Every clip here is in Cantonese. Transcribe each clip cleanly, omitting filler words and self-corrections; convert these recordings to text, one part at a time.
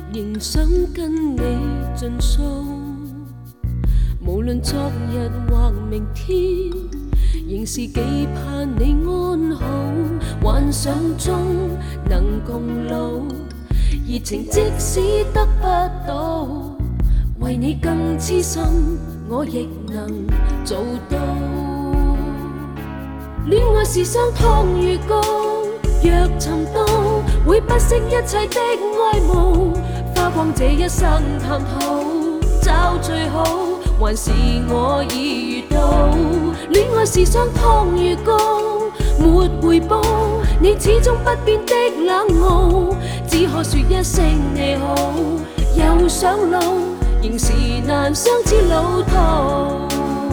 仍想跟你尽诉。無論昨日或明天，仍是期盼你安好。幻想中能共老，熱情即使得不到，為你更痴心，我亦能做到。戀愛是雙湯如膏，若沉到，會不惜一切的愛慕，花光這一生探討，找最好，還是我已遇到。戀愛是雙湯如膏，沒回報，你始終不變的冷傲，只可說一聲你好，又上路，仍是難相似老套。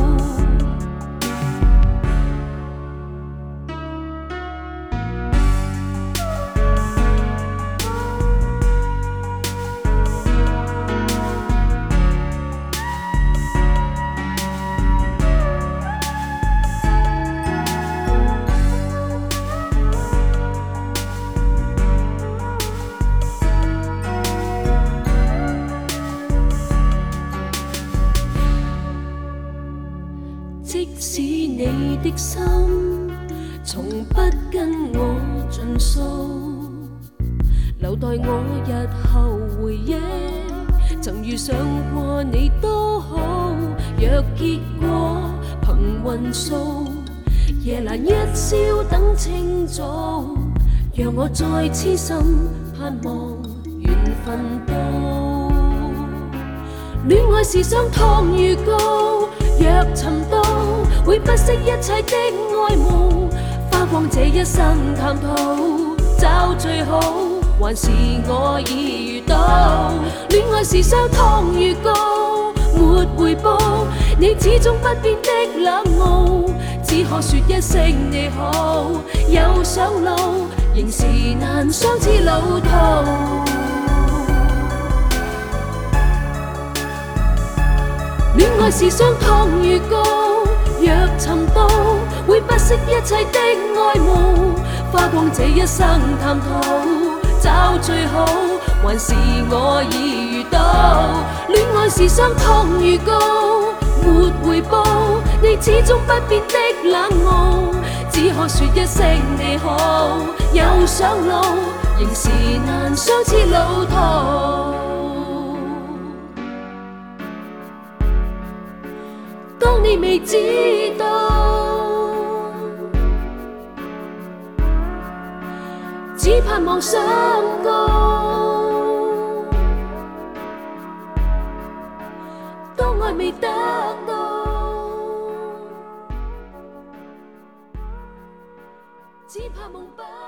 即使你的心從不跟我盡訴，留待我日後回憶，曾遇上過你多好。若結果憑運數，夜闌一宵等清早，讓我再痴心盼望緣分到。戀愛是雙湯如膏，若沉到，會不惜一切的愛慕，花光這一生探討，找最好，還是我已遇到。戀愛是雙湯如膏，沒回報，你始終不變的冷傲，只可說一聲你好，又上路，仍是難相似老套。戀愛是雙湯如膏，若沉到，會不惜一切的愛慕，花光這一生探討，找最好，還是我已遇到。戀愛是雙湯如膏，沒回報，你始終不變的冷傲，只可說一聲你好，又上路，仍是難相似老套。當你未知道，只盼望相告。當愛未得到，只盼夢不